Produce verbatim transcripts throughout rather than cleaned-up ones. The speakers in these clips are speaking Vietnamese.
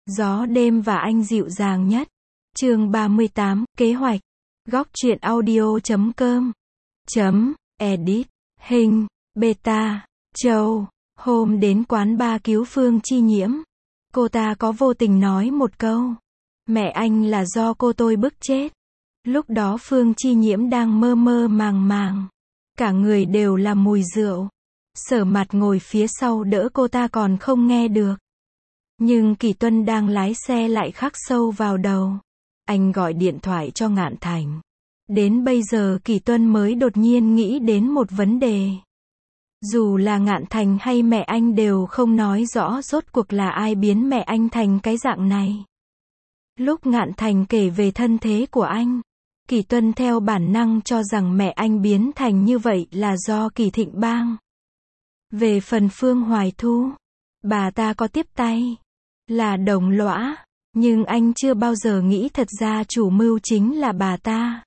Gió đêm và anh dịu dàng nhất. Chương ba mươi tám, kế hoạch. Góc truyện audio chấm com. Chấm, edit. Hình, beta, Châu. Hôm đến quán bar cứu Phương Chi Nhiễm. Cô ta có vô tình nói một câu. Mẹ anh là do cô tôi bức chết. Lúc đó Phương Chi Nhiễm đang mơ mơ màng màng. Cả người đều là mùi rượu. Sở Mặt ngồi phía sau đỡ cô ta còn không nghe được. Nhưng Kỳ Tuân đang lái xe lại khắc sâu vào đầu. Anh gọi điện thoại cho Ngạn Thành. Đến bây giờ Kỳ Tuân mới đột nhiên nghĩ đến một vấn đề. Dù là Ngạn Thành hay mẹ anh đều không nói rõ rốt cuộc là ai biến mẹ anh thành cái dạng này. Lúc Ngạn Thành kể về thân thế của anh, Kỳ Tuân theo bản năng cho rằng mẹ anh biến thành như vậy là do Kỳ Thịnh Bang. Về phần Phương Hoài Thu, bà ta có tiếp tay, là đồng lõa, nhưng anh chưa bao giờ nghĩ thật ra chủ mưu chính là bà ta.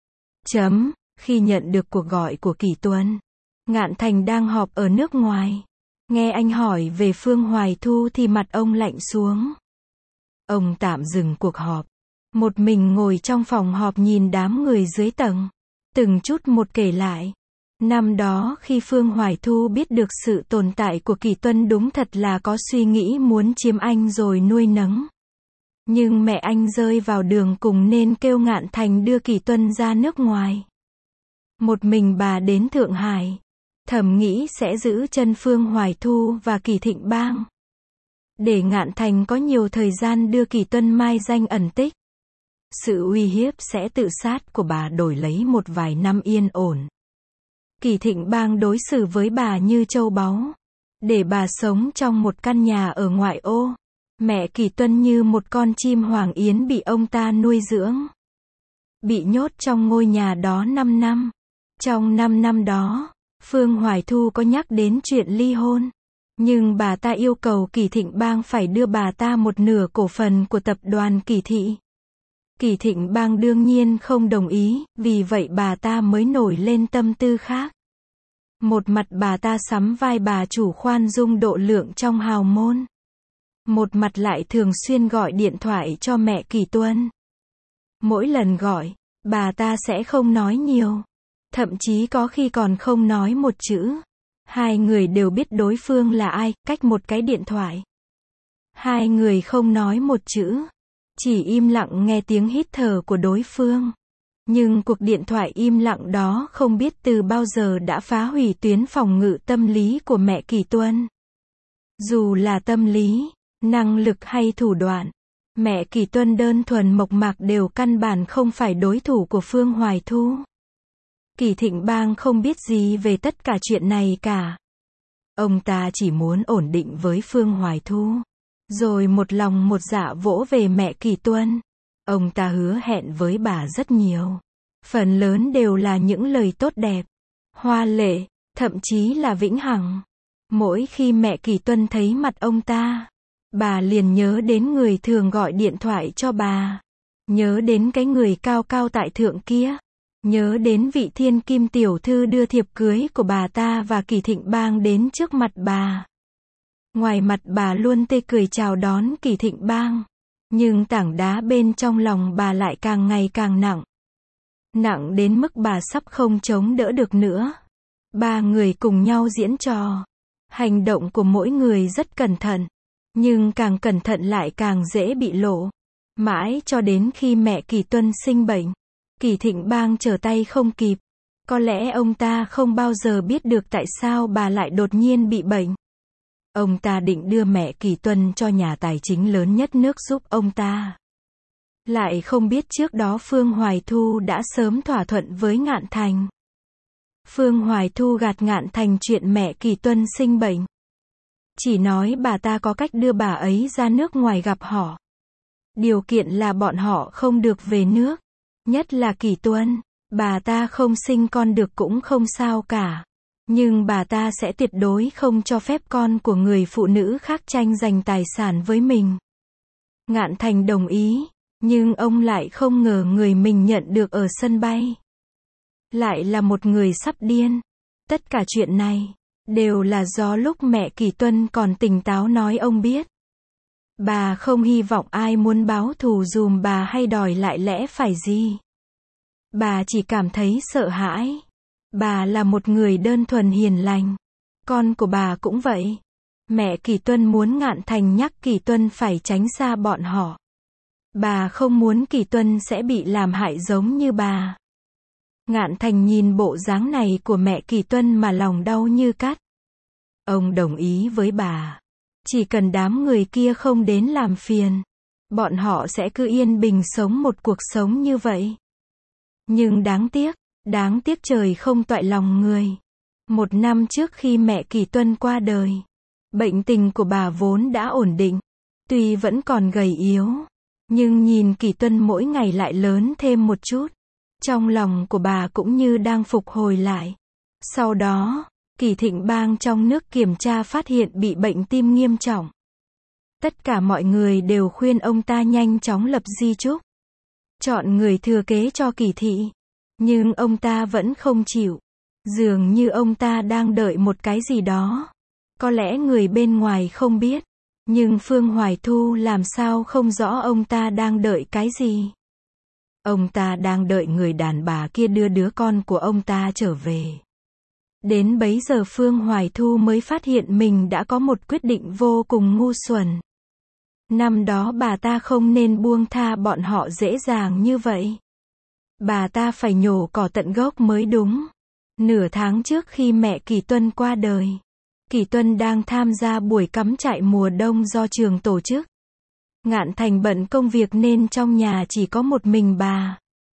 Chấm, khi nhận được cuộc gọi của Kỳ Tuân, Ngạn Thành đang họp ở nước ngoài. Nghe anh hỏi về Phương Hoài Thu thì mặt ông lạnh xuống. Ông tạm dừng cuộc họp. Một mình ngồi trong phòng họp nhìn đám người dưới tầng. Từng chút một kể lại. Năm đó khi Phương Hoài Thu biết được sự tồn tại của Kỳ Tuân đúng thật là có suy nghĩ muốn chiếm anh rồi nuôi nấng. Nhưng mẹ anh rơi vào đường cùng nên kêu Ngạn Thành đưa Kỳ Tuân ra nước ngoài. Một mình bà đến Thượng Hải. Thầm nghĩ sẽ giữ chân Phương Hoài Thu và Kỳ Thịnh Bang. Để Ngạn Thành có nhiều thời gian đưa Kỳ Tuân mai danh ẩn tích. Sự uy hiếp sẽ tự sát của bà đổi lấy một vài năm yên ổn. Kỳ Thịnh Bang đối xử với bà như châu báu. Để bà sống trong một căn nhà ở ngoại ô. Mẹ Kỳ Tuân như một con chim hoàng yến bị ông ta nuôi dưỡng. Bị nhốt trong ngôi nhà đó năm năm. Trong năm năm đó, Phương Hoài Thu có nhắc đến chuyện ly hôn. Nhưng bà ta yêu cầu Kỳ Thịnh Bang phải đưa bà ta một nửa cổ phần của tập đoàn Kỳ Thị. Kỳ Thịnh Bang đương nhiên không đồng ý, vì vậy bà ta mới nổi lên tâm tư khác. Một mặt bà ta sắm vai bà chủ khoan dung độ lượng trong hào môn. Một mặt lại thường xuyên gọi điện thoại cho mẹ Kỳ Tuân. Mỗi lần gọi, bà ta sẽ không nói nhiều. Thậm chí có khi còn không nói một chữ. Hai người đều biết đối phương là ai, cách một cái điện thoại. Hai người không nói một chữ. Chỉ im lặng nghe tiếng hít thở của đối phương. Nhưng cuộc điện thoại im lặng đó không biết từ bao giờ đã phá hủy tuyến phòng ngự tâm lý của mẹ Kỳ Tuân. Dù là tâm lý, năng lực hay thủ đoạn, mẹ Kỳ Tuân đơn thuần mộc mạc đều căn bản không phải đối thủ của Phương Hoài Thu. Kỳ Thịnh Bang không biết gì về tất cả chuyện này cả. Ông ta chỉ muốn ổn định với Phương Hoài Thu. Rồi một lòng một dạ vỗ về mẹ Kỳ Tuân. Ông ta hứa hẹn với bà rất nhiều. Phần lớn đều là những lời tốt đẹp, hoa lệ, thậm chí là vĩnh hằng. Mỗi khi mẹ Kỳ Tuân thấy mặt ông ta, bà liền nhớ đến người thường gọi điện thoại cho bà. Nhớ đến cái người cao cao tại thượng kia. Nhớ đến vị thiên kim tiểu thư đưa thiệp cưới của bà ta và Kỳ Thịnh Bang đến trước mặt bà. Ngoài mặt bà luôn tươi cười chào đón Kỳ Thịnh Bang. Nhưng tảng đá bên trong lòng bà lại càng ngày càng nặng. Nặng đến mức bà sắp không chống đỡ được nữa. Ba người cùng nhau diễn trò. Hành động của mỗi người rất cẩn thận. Nhưng càng cẩn thận lại càng dễ bị lộ. Mãi cho đến khi mẹ Kỳ Tuân sinh bệnh. Kỳ Thịnh Bang trở tay không kịp. Có lẽ ông ta không bao giờ biết được tại sao bà lại đột nhiên bị bệnh. Ông ta định đưa mẹ Kỳ Tuân cho nhà tài chính lớn nhất nước giúp ông ta. Lại không biết trước đó Phương Hoài Thu đã sớm thỏa thuận với Ngạn Thành. Phương Hoài Thu gạt Ngạn Thành chuyện mẹ Kỳ Tuân sinh bệnh. Chỉ nói bà ta có cách đưa bà ấy ra nước ngoài gặp họ. Điều kiện là bọn họ không được về nước. Nhất là Kỳ Tuân, bà ta không sinh con được cũng không sao cả. Nhưng bà ta sẽ tuyệt đối không cho phép con của người phụ nữ khác tranh giành tài sản với mình. Ngạn Thành đồng ý, nhưng ông lại không ngờ người mình nhận được ở sân bay. Lại là một người sắp điên. Tất cả chuyện này, đều là do lúc mẹ Kỳ Tuân còn tỉnh táo nói ông biết. Bà không hy vọng ai muốn báo thù dùm bà hay đòi lại lẽ phải gì. Bà chỉ cảm thấy sợ hãi. Bà là một người đơn thuần hiền lành. Con của bà cũng vậy. Mẹ Kỳ Tuân muốn Ngạn Thành nhắc Kỳ Tuân phải tránh xa bọn họ. Bà không muốn Kỳ Tuân sẽ bị làm hại giống như bà. Ngạn Thành nhìn bộ dáng này của mẹ Kỳ Tuân mà lòng đau như cắt. Ông đồng ý với bà. Chỉ cần đám người kia không đến làm phiền, bọn họ sẽ cứ yên bình sống một cuộc sống như vậy. Nhưng đáng tiếc, đáng tiếc trời không toại lòng người. Một năm trước khi mẹ Kỳ Tuân qua đời, bệnh tình của bà vốn đã ổn định. Tuy vẫn còn gầy yếu, nhưng nhìn Kỳ Tuân mỗi ngày lại lớn thêm một chút. Trong lòng của bà cũng như đang phục hồi lại. Sau đó, Kỳ Thịnh Bang trong nước kiểm tra phát hiện bị bệnh tim nghiêm trọng. Tất cả mọi người đều khuyên ông ta nhanh chóng lập di chúc, chọn người thừa kế cho Kỳ thị. Nhưng ông ta vẫn không chịu. Dường như ông ta đang đợi một cái gì đó. Có lẽ người bên ngoài không biết. Nhưng Phương Hoài Thu làm sao không rõ ông ta đang đợi cái gì. Ông ta đang đợi người đàn bà kia đưa đứa con của ông ta trở về. Đến bấy giờ Phương Hoài Thu mới phát hiện mình đã có một quyết định vô cùng ngu xuẩn. Năm đó bà ta không nên buông tha bọn họ dễ dàng như vậy. Bà ta phải nhổ cỏ tận gốc mới đúng. Nửa tháng trước khi mẹ Kỳ Tuân qua đời, Kỳ Tuân đang tham gia buổi cắm trại mùa đông do trường tổ chức. Ngạn Thành bận công việc nên trong nhà chỉ có một mình bà.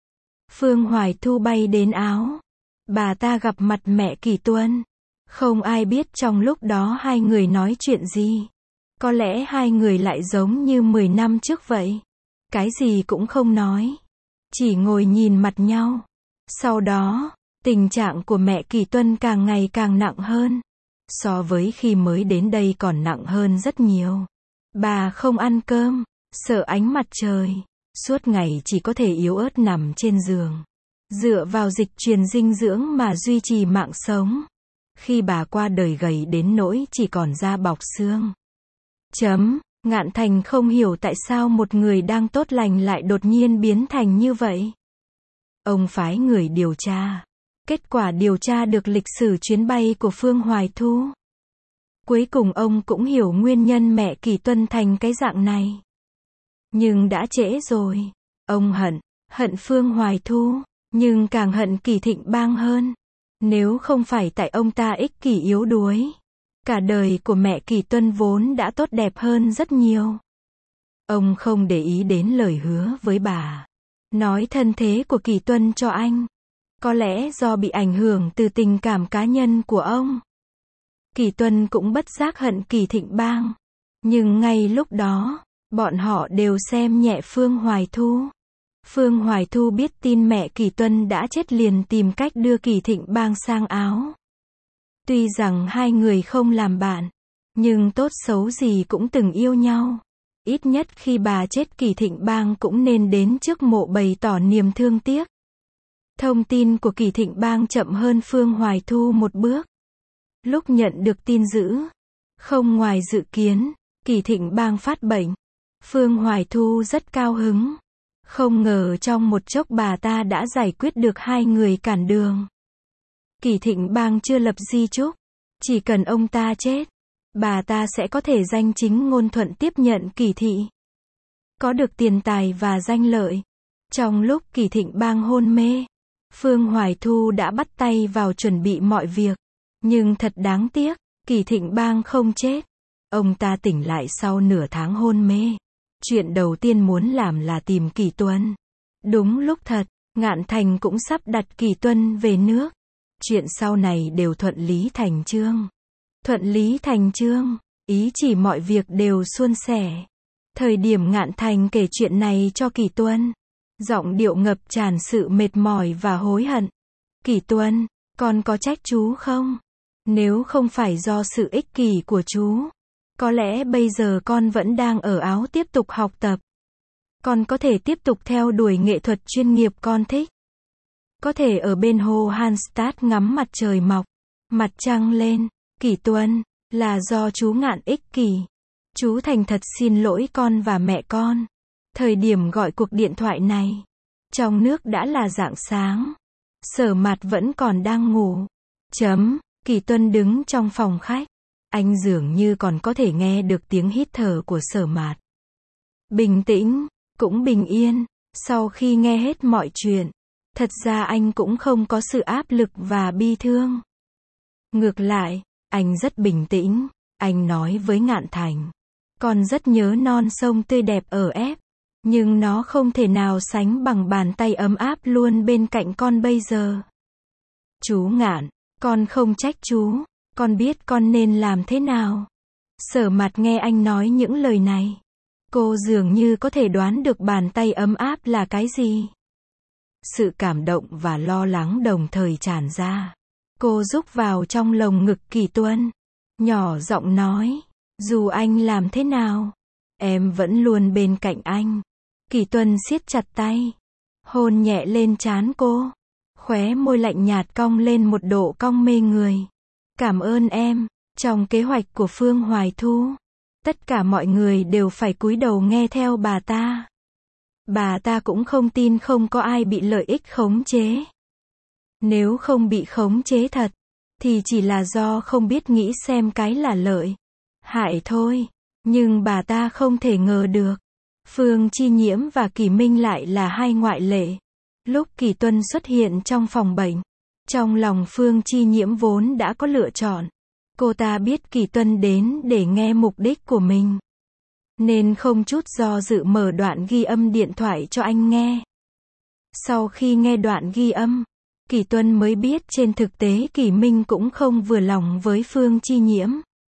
Phương Hoài Thu bay đến Áo. Bà ta gặp mặt mẹ Kỳ Tuân. Không ai biết trong lúc đó hai người nói chuyện gì. Có lẽ hai người lại giống như mười năm trước vậy. Cái gì cũng không nói. Chỉ ngồi nhìn mặt nhau. Sau đó, tình trạng của mẹ Kỳ Tuân càng ngày càng nặng hơn. So với khi mới đến đây còn nặng hơn rất nhiều. Bà không ăn cơm, sợ ánh mặt trời. Suốt ngày chỉ có thể yếu ớt nằm trên giường. Dựa vào dịch truyền dinh dưỡng mà duy trì mạng sống. Khi bà qua đời gầy đến nỗi chỉ còn da bọc xương. Chấm, Ngạn Thành không hiểu tại sao một người đang tốt lành lại đột nhiên biến thành như vậy. Ông phái người điều tra. Kết quả điều tra được lịch sử chuyến bay của Phương Hoài Thu. Cuối cùng ông cũng hiểu nguyên nhân mẹ Kỳ Tuân thành cái dạng này. Nhưng đã trễ rồi. Ông hận, hận Phương Hoài Thu, nhưng càng hận Kỳ Thịnh Bang hơn. Nếu không phải tại ông ta ích kỷ yếu đuối, cả đời của mẹ Kỳ Tuân vốn đã tốt đẹp hơn rất nhiều. Ông không để ý đến lời hứa với bà. Nói thân thế của Kỳ Tuân cho anh. Có lẽ do bị ảnh hưởng từ tình cảm cá nhân của ông. Kỳ Tuân cũng bất giác hận Kỳ Thịnh Bang. Nhưng ngay lúc đó, bọn họ đều xem nhẹ Phương Hoài Thu. Phương Hoài Thu biết tin mẹ Kỳ Tuân đã chết liền tìm cách đưa Kỳ Thịnh Bang sang Áo. Tuy rằng hai người không làm bạn, nhưng tốt xấu gì cũng từng yêu nhau. Ít nhất khi bà chết Kỳ Thịnh Bang cũng nên đến trước mộ bày tỏ niềm thương tiếc. Thông tin của Kỳ Thịnh Bang chậm hơn Phương Hoài Thu một bước. Lúc nhận được tin dữ, không ngoài dự kiến, Kỳ Thịnh Bang phát bệnh. Phương Hoài Thu rất cao hứng. Không ngờ trong một chốc bà ta đã giải quyết được hai người cản đường. Kỳ Thịnh Bang chưa lập di chúc. Chỉ cần ông ta chết, bà ta sẽ có thể danh chính ngôn thuận tiếp nhận Kỳ thị. Có được tiền tài và danh lợi. Trong lúc Kỳ Thịnh Bang hôn mê, Phương Hoài Thu đã bắt tay vào chuẩn bị mọi việc. Nhưng thật đáng tiếc, Kỳ Thịnh Bang không chết. Ông ta tỉnh lại sau nửa tháng hôn mê. Chuyện đầu tiên muốn làm là tìm Kỳ Tuân. Đúng lúc thật, Ngạn Thành cũng sắp đặt Kỳ Tuân về nước. Chuyện sau này đều thuận lý thành chương. Thuận lý thành chương, ý chỉ mọi việc đều suôn sẻ. Thời điểm Ngạn Thành kể chuyện này cho Kỳ Tuân, giọng điệu ngập tràn sự mệt mỏi và hối hận. Kỳ Tuân, con có trách chú không? Nếu không phải do sự ích kỷ của chú, có lẽ bây giờ con vẫn đang ở Áo tiếp tục học tập. Con có thể tiếp tục theo đuổi nghệ thuật chuyên nghiệp con thích. Có thể ở bên hồ Hanstad ngắm mặt trời mọc, mặt trăng lên. Kỳ Tuân, là do chú Ngạn ích kỷ. Chú thành thật xin lỗi con và mẹ con. Thời điểm gọi cuộc điện thoại này, trong nước đã là rạng sáng. Sở Mạt vẫn còn đang ngủ. Chấm, Kỳ Tuân đứng trong phòng khách. Anh dường như còn có thể nghe được tiếng hít thở của Sở Mạt. Bình tĩnh, cũng bình yên. Sau khi nghe hết mọi chuyện, thật ra anh cũng không có sự áp lực và bi thương. Ngược lại, anh rất bình tĩnh. Anh nói với Ngạn Thành, con rất nhớ non sông tươi đẹp ở ép, nhưng nó không thể nào sánh bằng bàn tay ấm áp luôn bên cạnh con bây giờ. Chú Ngạn, con không trách chú, con biết con nên làm thế nào. Sở Mạt nghe anh nói những lời này. Cô dường như có thể đoán được bàn tay ấm áp là cái gì. Sự cảm động và lo lắng đồng thời tràn ra. Cô rúc vào trong lồng ngực Kỳ Tuân, nhỏ giọng nói, dù anh làm thế nào, em vẫn luôn bên cạnh anh. Kỳ Tuân siết chặt tay, hôn nhẹ lên trán cô, khóe môi lạnh nhạt cong lên một độ cong mê người. Cảm ơn em. Trong kế hoạch của Phương Hoài Thu, tất cả mọi người đều phải cúi đầu nghe theo bà ta. Bà ta cũng không tin không có ai bị lợi ích khống chế. Nếu không bị khống chế thật, thì chỉ là do không biết nghĩ xem cái là lợi, hại thôi. Nhưng bà ta không thể ngờ được, Phương Chi Nhiễm và Kỳ Minh lại là hai ngoại lệ. Lúc Kỳ Tuân xuất hiện trong phòng bệnh, trong lòng Phương Chi Nhiễm vốn đã có lựa chọn. Cô ta biết Kỳ Tuân đến để nghe mục đích của mình, nên không chút do dự mở đoạn ghi âm điện thoại cho anh nghe. Sau khi nghe đoạn ghi âm, Kỳ Tuân mới biết trên thực tế Kỳ Minh cũng không vừa lòng với Phương Chi Nhiễm.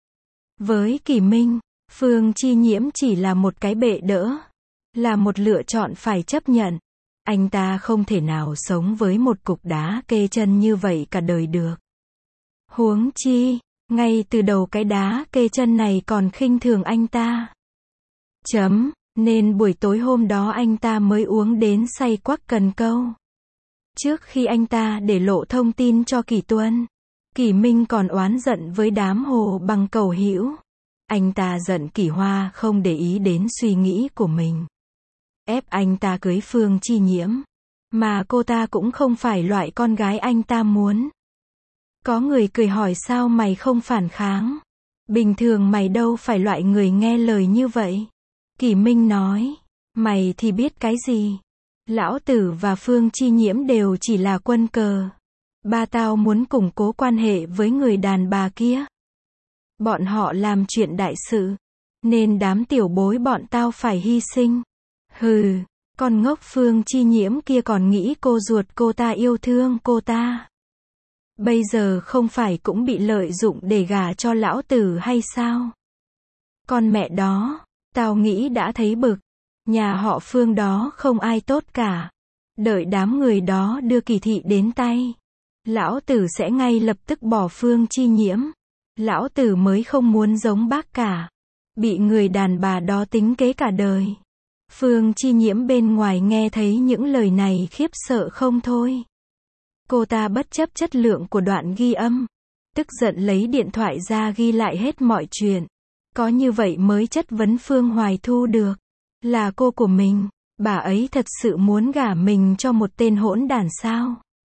Với Kỳ Minh, Phương Chi Nhiễm chỉ là một cái bệ đỡ, là một lựa chọn phải chấp nhận. Anh ta không thể nào sống với một cục đá kê chân như vậy cả đời được. Huống chi, ngay từ đầu cái đá kê chân này còn khinh thường anh ta. Chấm, nên buổi tối hôm đó anh ta mới uống đến say quắc cần câu. Trước khi anh ta để lộ thông tin cho Kỳ Tuân, Kỳ Minh còn oán giận với đám Hồ Bằng Cầu Hữu. Anh ta giận Kỳ Hoa không để ý đến suy nghĩ của mình, ép anh ta cưới Phương Chi Nhiễm, mà cô ta cũng không phải loại con gái anh ta muốn. Có người cười hỏi sao mày không phản kháng? Bình thường mày đâu phải loại người nghe lời như vậy. Kỳ Minh nói, mày thì biết cái gì? Lão Tử và Phương Chi Nhiễm đều chỉ là quân cờ. Ba tao muốn củng cố quan hệ với người đàn bà kia. Bọn họ làm chuyện đại sự, nên đám tiểu bối bọn tao phải hy sinh. Hừ, con ngốc Phương Chi Nhiễm kia còn nghĩ cô ruột cô ta yêu thương cô ta. Bây giờ không phải cũng bị lợi dụng để gả cho lão tử hay sao? Con mẹ đó, tao nghĩ đã thấy bực. Nhà họ Phương đó không ai tốt cả. Đợi đám người đó đưa kỳ thị đến tay, lão tử sẽ ngay lập tức bỏ Phương Chi Nhiễm. Lão tử mới không muốn giống bác cả, bị người đàn bà đó tính kế cả đời. Phương Chi Nhiễm bên ngoài nghe thấy những lời này khiếp sợ không thôi. Cô ta bất chấp chất lượng của đoạn ghi âm, tức giận lấy điện thoại ra ghi lại hết mọi chuyện. Có như vậy mới chất vấn Phương Hoài Thu được. Là cô của mình, bà ấy thật sự muốn gả mình cho một tên hỗn đản sao?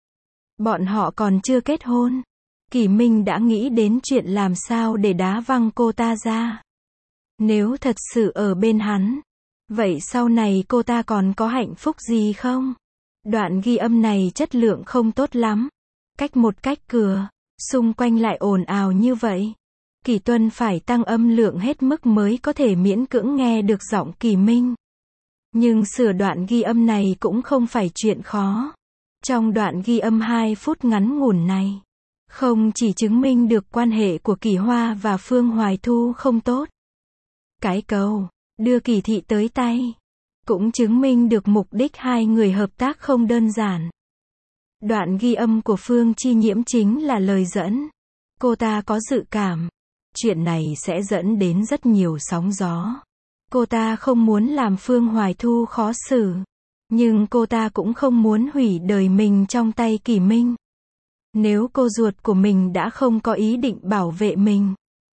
Bọn họ còn chưa kết hôn. Kỳ Minh đã nghĩ đến chuyện làm sao để đá văng cô ta ra. Nếu thật sự ở bên hắn, vậy sau này cô ta còn có hạnh phúc gì không? Đoạn ghi âm này chất lượng không tốt lắm. Cách một cách cửa, xung quanh lại ồn ào như vậy. Kỳ Tuân phải tăng âm lượng hết mức mới có thể miễn cưỡng nghe được giọng Kỳ Minh. Nhưng sửa đoạn ghi âm này cũng không phải chuyện khó. Trong đoạn ghi âm hai phút ngắn ngủn này, không chỉ chứng minh được quan hệ của Kỳ Hoa và Phương Hoài Thu không tốt. Cái câu, đưa kỳ thị tới tay, cũng chứng minh được mục đích hai người hợp tác không đơn giản. Đoạn ghi âm của Phương Chi Nhiễm chính là lời dẫn. Cô ta có dự cảm, chuyện này sẽ dẫn đến rất nhiều sóng gió. Cô ta không muốn làm Phương Hoài Thu khó xử, nhưng cô ta cũng không muốn hủy đời mình trong tay Kỳ Minh. Nếu cô ruột của mình đã không có ý định bảo vệ mình,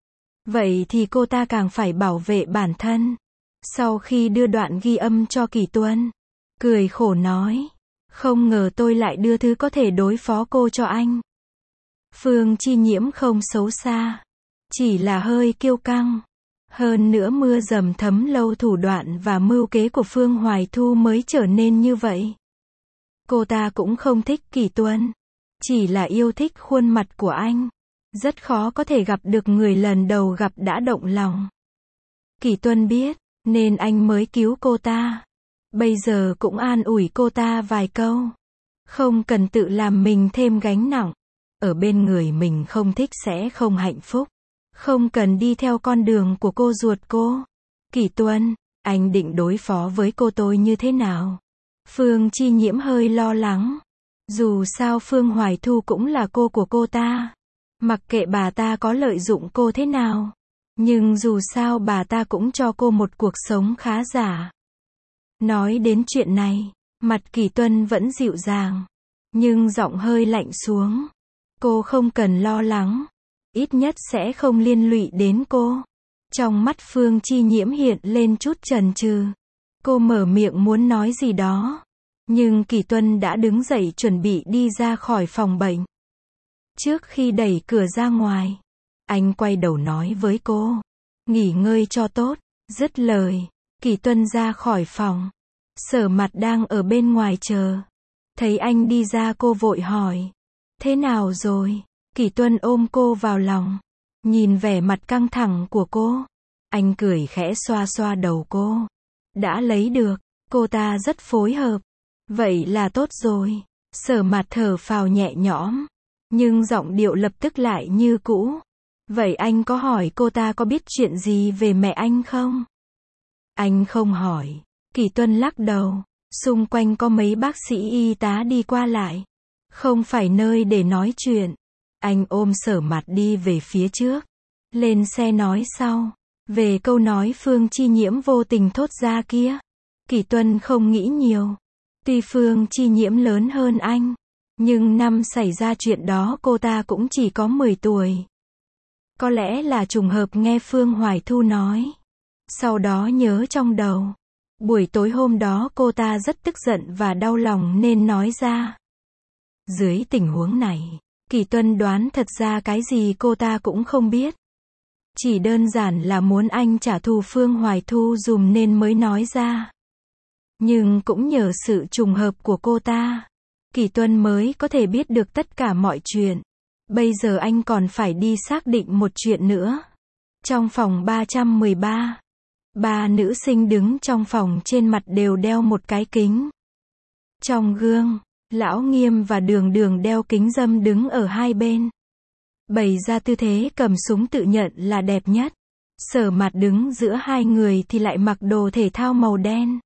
Vậy thì cô ta càng phải bảo vệ bản thân. Sau khi đưa đoạn ghi âm cho Kỷ Tuân, cười khổ nói, không ngờ tôi lại đưa thứ có thể đối phó cô cho anh. Phương Chi Nhiễm không xấu xa, chỉ là hơi kiêu căng. Hơn nữa mưa dầm thấm lâu thủ đoạn và mưu kế của Phương Hoài Thu mới trở nên như vậy. Cô ta cũng không thích Kỷ Tuân, chỉ là yêu thích khuôn mặt của anh. Rất khó có thể gặp được người lần đầu gặp đã động lòng. Kỷ Tuân biết, nên anh mới cứu cô ta. Bây giờ cũng an ủi cô ta vài câu. Không cần tự làm mình thêm gánh nặng. Ở bên người mình không thích sẽ không hạnh phúc. Không cần đi theo con đường của cô ruột cô. Kỷ Tuân, anh định đối phó với cô tôi như thế nào? Phương Chi Nhiễm hơi lo lắng. Dù sao Phương Hoài Thu cũng là cô của cô ta. Mặc kệ bà ta có lợi dụng cô thế nào. Nhưng dù sao bà ta cũng cho cô một cuộc sống khá giả. Nói đến chuyện này, mặt Kỷ Tuân vẫn dịu dàng. Nhưng giọng hơi lạnh xuống. Cô không cần lo lắng. Ít nhất sẽ không liên lụy đến cô. Trong mắt Phương Chi Nhiễm hiện lên chút chần chừ. Cô mở miệng muốn nói gì đó. Nhưng Kỷ Tuân đã đứng dậy chuẩn bị đi ra khỏi phòng bệnh. Trước khi đẩy cửa ra ngoài, anh quay đầu nói với cô, nghỉ ngơi cho tốt. Dứt lời, Kỷ Tuân ra khỏi phòng. Sở Mặt đang ở bên ngoài chờ. Thấy anh đi ra cô vội hỏi, thế nào rồi? Kỷ Tuân ôm cô vào lòng, nhìn vẻ mặt căng thẳng của cô. Anh cười khẽ xoa xoa đầu cô. Đã lấy được, cô ta rất phối hợp. Vậy là tốt rồi. Sở Mặt thở phào nhẹ nhõm. Nhưng giọng điệu lập tức lại như cũ. Vậy anh có hỏi cô ta có biết chuyện gì về mẹ anh không? Anh không hỏi. Kỷ Tuân lắc đầu. Xung quanh có mấy bác sĩ y tá đi qua lại. Không phải nơi để nói chuyện. Anh ôm Sở Mặt đi về phía trước. Lên xe nói sau. Về câu nói Phương Chi Nhiễm vô tình thốt ra kia. Kỷ Tuân không nghĩ nhiều. Tuy Phương Chi Nhiễm lớn hơn anh. Nhưng năm xảy ra chuyện đó cô ta cũng chỉ có mười tuổi. Có lẽ là trùng hợp nghe Phương Hoài Thu nói. Sau đó nhớ trong đầu. Buổi tối hôm đó cô ta rất tức giận và đau lòng nên nói ra. Dưới tình huống này, Kỷ Tuân đoán thật ra cái gì cô ta cũng không biết. Chỉ đơn giản là muốn anh trả thù Phương Hoài Thu dùm nên mới nói ra. Nhưng cũng nhờ sự trùng hợp của cô ta, Kỷ Tuân mới có thể biết được tất cả mọi chuyện. Bây giờ anh còn phải đi xác định một chuyện nữa. Trong phòng ba trăm mười ba, ba nữ sinh đứng trong phòng trên mặt đều đeo một cái kính. Trong gương, Lão Nghiêm và Đường Đường đeo kính râm đứng ở hai bên. Bày ra tư thế cầm súng tự nhận là đẹp nhất. Sở Mặt đứng giữa hai người thì lại mặc đồ thể thao màu đen.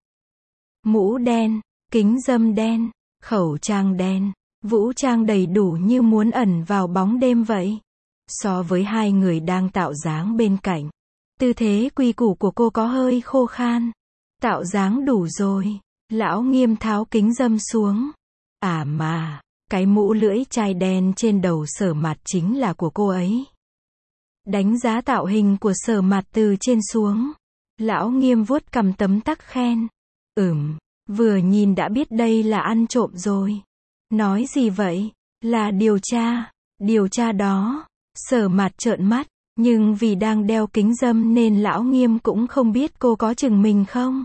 Mũ đen, kính râm đen, khẩu trang đen, vũ trang đầy đủ như muốn ẩn vào bóng đêm vậy. So với hai người đang tạo dáng bên cạnh, tư thế quy củ của cô có hơi khô khan. Tạo dáng đủ rồi. Lão Nghiêm tháo kính râm xuống. À mà, cái mũ lưỡi chai đen trên đầu Sở Mặt chính là của cô ấy. Đánh giá tạo hình của Sở Mặt từ trên xuống. Lão Nghiêm vuốt cằm tấm tắc khen. Ừm, vừa nhìn đã biết đây là ăn trộm rồi. Nói gì vậy? Là điều tra. Điều tra đó. Sở Mặt trợn mắt. Nhưng vì đang đeo kính râm nên Lão Nghiêm cũng không biết cô có chừng mình không.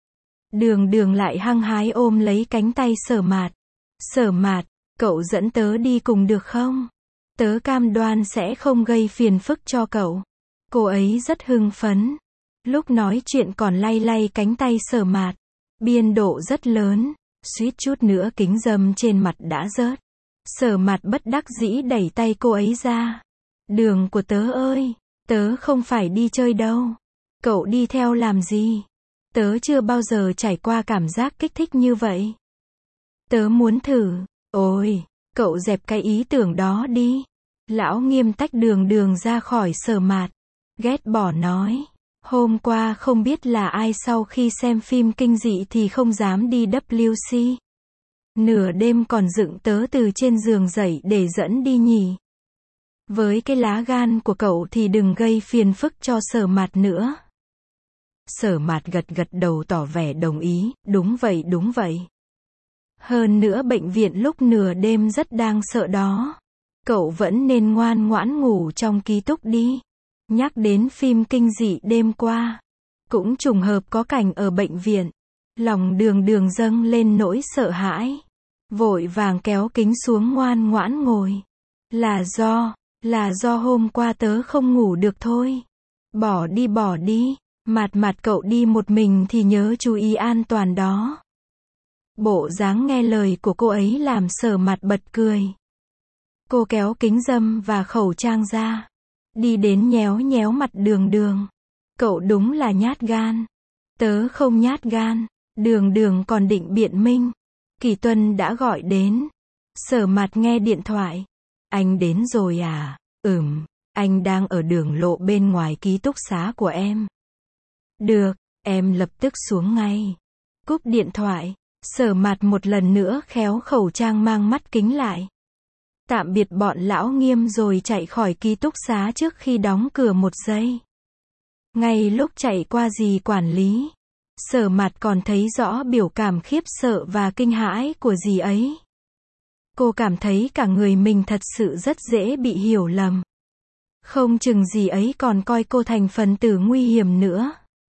Đường Đường lại hăng hái ôm lấy cánh tay Sở Mặt. Sở Mặt, cậu dẫn tớ đi cùng được không? Tớ cam đoan sẽ không gây phiền phức cho cậu. Cô ấy rất hưng phấn. Lúc nói chuyện còn lay lay cánh tay Sở Mặt. Biên độ rất lớn. Suýt chút nữa kính râm trên mặt đã rớt. Sở Mặt bất đắc dĩ đẩy tay cô ấy ra. Đường của tớ ơi, tớ không phải đi chơi đâu. Cậu đi theo làm gì? Tớ chưa bao giờ trải qua cảm giác kích thích như vậy. Tớ muốn thử. Ôi, cậu dẹp cái ý tưởng đó đi. Lão Nghiêm tách Đường Đường ra khỏi Sở Mặt. Ghét bỏ nói. Hôm qua không biết là ai sau khi xem phim kinh dị thì không dám đi W C. Nửa đêm còn dựng tớ từ trên giường dậy để dẫn đi nhỉ. Với cái lá gan của cậu thì đừng gây phiền phức cho Sở Mạt nữa. Sở Mạt gật gật đầu tỏ vẻ đồng ý, đúng vậy đúng vậy. Hơn nữa bệnh viện lúc nửa đêm rất đáng sợ đó. Cậu vẫn nên ngoan ngoãn ngủ trong ký túc đi. Nhắc đến phim kinh dị đêm qua, cũng trùng hợp có cảnh ở bệnh viện. Lòng Đường Đường dâng lên nỗi sợ hãi. Vội vàng kéo kính xuống ngoan ngoãn ngồi. Là do, là do hôm qua tớ không ngủ được thôi. Bỏ đi bỏ đi, Mạt Mạt cậu đi một mình thì nhớ chú ý an toàn đó. Bộ dáng nghe lời của cô ấy làm Sở Mạt bật cười. Cô kéo kính râm và khẩu trang ra. Đi đến nhéo nhéo mặt Đường Đường. Cậu đúng là nhát gan. Tớ không nhát gan. Đường Đường còn định biện minh. Kỳ Tuân đã gọi đến. Sở Mạt nghe điện thoại. Anh đến rồi à? Ừm, anh đang ở đường lộ bên ngoài ký túc xá của em. Được, em lập tức xuống ngay. Cúp điện thoại, Sở Mạt một lần nữa khéo khẩu trang mang mắt kính lại. Tạm biệt bọn lão Nghiêm rồi chạy khỏi ký túc xá trước khi đóng cửa một giây. Ngay lúc chạy qua dì quản lý, Sở Mạt còn thấy rõ biểu cảm khiếp sợ và kinh hãi của dì ấy. Cô cảm thấy cả người mình thật sự rất dễ bị hiểu lầm. Không chừng dì ấy còn coi cô thành phần tử nguy hiểm nữa.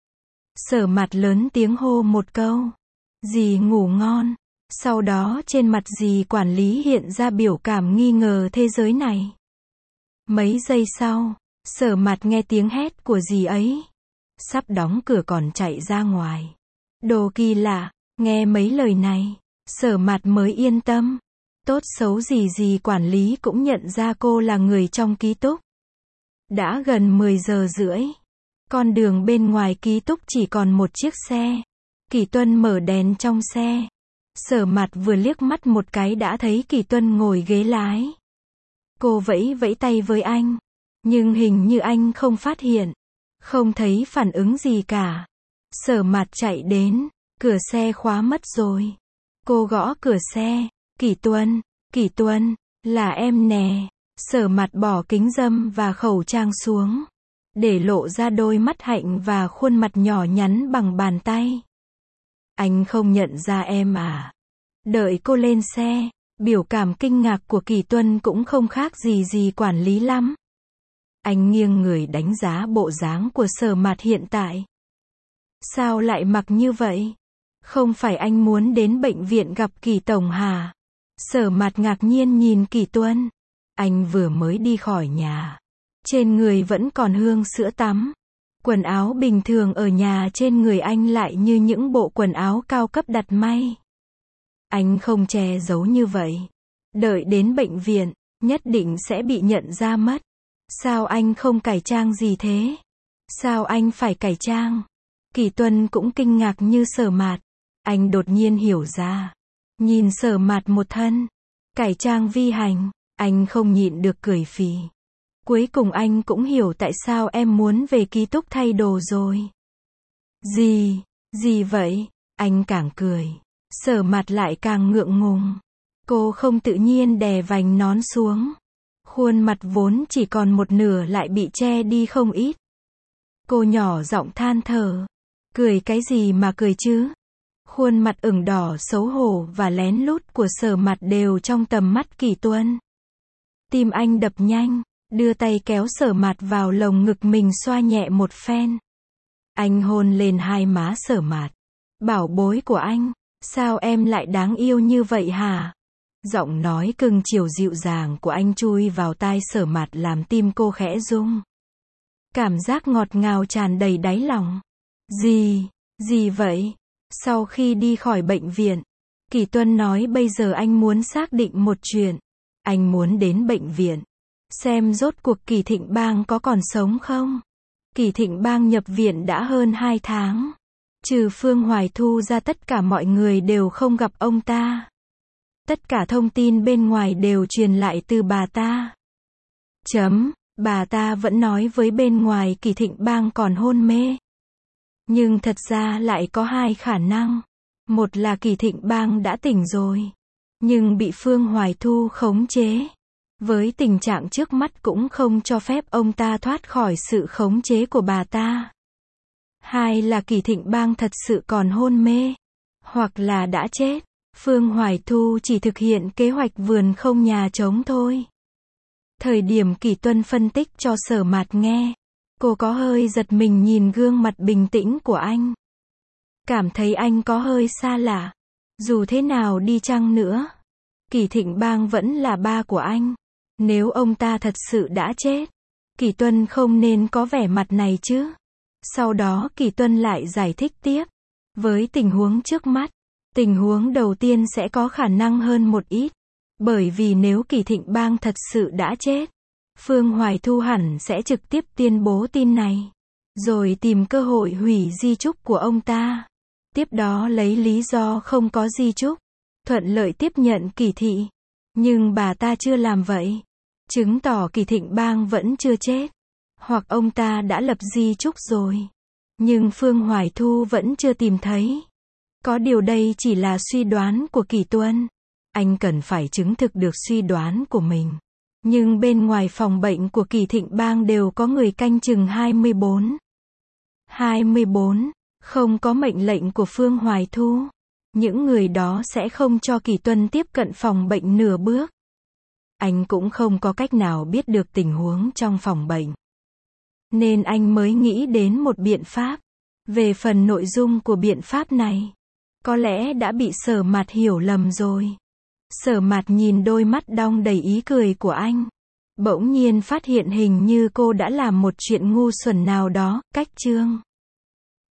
Sở Mạt lớn tiếng hô một câu. Dì ngủ ngon. Sau đó trên mặt dì quản lý hiện ra biểu cảm nghi ngờ thế giới này. Mấy giây sau, Sở Mạt nghe tiếng hét của dì ấy. Sắp đóng cửa còn chạy ra ngoài. Đồ kỳ lạ, nghe mấy lời này, Sở Mạt mới yên tâm. Tốt xấu gì dì quản lý cũng nhận ra cô là người trong ký túc. Đã gần mười giờ rưỡi. Con đường bên ngoài ký túc chỉ còn một chiếc xe. Kỳ Tuân mở đèn trong xe. Sở Mạt vừa liếc mắt một cái đã thấy Kỳ Tuân ngồi ghế lái. Cô vẫy vẫy tay với anh. Nhưng hình như anh không phát hiện. Không thấy phản ứng gì cả. Sở Mạt chạy đến. Cửa xe khóa mất rồi. Cô gõ cửa xe. Kỳ Tuân, Kỳ Tuân, là em nè. Sở Mạt bỏ kính râm và khẩu trang xuống. Để lộ ra đôi mắt hạnh và khuôn mặt nhỏ nhắn bằng bàn tay. Anh không nhận ra em à? Đợi cô lên xe, biểu cảm kinh ngạc của Kỳ Tuân cũng không khác gì gì quản lý lắm. Anh nghiêng người đánh giá bộ dáng của Sở Mạt hiện tại. Sao lại mặc như vậy? Không phải anh muốn đến bệnh viện gặp Kỳ tổng hả? Sở Mạt ngạc nhiên nhìn Kỳ Tuân. Anh vừa mới đi khỏi nhà. Trên người vẫn còn hương sữa tắm. Quần áo bình thường ở nhà trên người anh lại như những bộ quần áo cao cấp đặt may. Anh không che giấu như vậy. Đợi đến bệnh viện, nhất định sẽ bị nhận ra mất. Sao anh không cải trang gì thế? Sao anh phải cải trang? Kỳ Tuân cũng kinh ngạc như Sở Mạt. Anh đột nhiên hiểu ra. Nhìn Sở Mạt một thân. Cải trang vi hành. Anh không nhịn được cười phì. Cuối cùng anh cũng hiểu tại sao em muốn về ký túc thay đồ rồi. Gì, gì vậy? Anh càng cười. Sở Mạt lại càng ngượng ngùng. Cô không tự nhiên đè vành nón xuống. Khuôn mặt vốn chỉ còn một nửa lại bị che đi không ít. Cô nhỏ giọng than thở. Cười cái gì mà cười chứ? Khuôn mặt ửng đỏ xấu hổ và lén lút của Sở Mạt đều trong tầm mắt Kỳ Tuân. Tim anh đập nhanh, đưa tay kéo Sở Mạt vào lồng ngực mình xoa nhẹ một phen. Anh hôn lên hai má Sở Mạt. Bảo bối của anh, sao em lại đáng yêu như vậy hả? Giọng nói cưng chiều dịu dàng của anh chui vào tai Sở Mạt làm tim cô khẽ rung. Cảm giác ngọt ngào tràn đầy đáy lòng. Gì, gì vậy? Sau khi đi khỏi bệnh viện, Kỳ Tuân nói bây giờ anh muốn xác định một chuyện. Anh muốn đến bệnh viện. Xem rốt cuộc Kỳ Thịnh Bang có còn sống không? Kỳ Thịnh Bang nhập viện đã hơn hai tháng. Trừ Phương Hoài Thu ra tất cả mọi người đều không gặp ông ta. Tất cả thông tin bên ngoài đều truyền lại từ bà ta. Chấm, bà ta vẫn nói với bên ngoài Kỳ Thịnh Bang còn hôn mê. Nhưng thật ra lại có hai khả năng. Một là Kỳ Thịnh Bang đã tỉnh rồi, nhưng bị Phương Hoài Thu khống chế. với tình trạng trước mắt cũng không cho phép ông ta thoát khỏi sự khống chế của bà ta. Hai là Kỳ Thịnh Bang thật sự còn hôn mê, hoặc là đã chết. Phương Hoài Thu chỉ thực hiện kế hoạch vườn không nhà trống thôi. Thời điểm Kỳ Tuân phân tích cho Sở Mạt nghe, cô có hơi giật mình nhìn gương mặt bình tĩnh của anh. Cảm thấy anh có hơi xa lạ. Dù thế nào đi chăng nữa, Kỳ Thịnh Bang vẫn là ba của anh. Nếu ông ta thật sự đã chết, Kỳ Tuân không nên có vẻ mặt này chứ. Sau đó Kỳ Tuân lại giải thích tiếp. Với tình huống trước mắt, tình huống đầu tiên sẽ có khả năng hơn một ít. Bởi vì nếu Kỳ Thịnh Bang thật sự đã chết, Phương Hoài Thu hẳn sẽ trực tiếp tuyên bố tin này, rồi tìm cơ hội hủy di chúc của ông ta. Tiếp đó lấy lý do không có di chúc, thuận lợi tiếp nhận Kỳ thị. Nhưng bà ta chưa làm vậy, chứng tỏ Kỳ Thịnh Bang vẫn chưa chết, hoặc ông ta đã lập di chúc rồi, nhưng Phương Hoài Thu vẫn chưa tìm thấy. Có điều đây chỉ là suy đoán của Kỳ Tuân. Anh cần phải chứng thực được suy đoán của mình. Nhưng bên ngoài phòng bệnh của Kỳ Thịnh Bang đều có người canh chừng hai mươi bốn. hai mươi bốn, không có mệnh lệnh của Phương Hoài Thu. Những người đó sẽ không cho Kỳ Tuân tiếp cận phòng bệnh nửa bước. Anh cũng không có cách nào biết được tình huống trong phòng bệnh. Nên anh mới nghĩ đến một biện pháp. Về phần nội dung của biện pháp này, có lẽ đã bị Sở Mạt hiểu lầm rồi. Sở Mạt nhìn đôi mắt đong đầy ý cười của anh. Bỗng nhiên phát hiện hình như cô đã làm một chuyện ngu xuẩn nào đó, cách chương.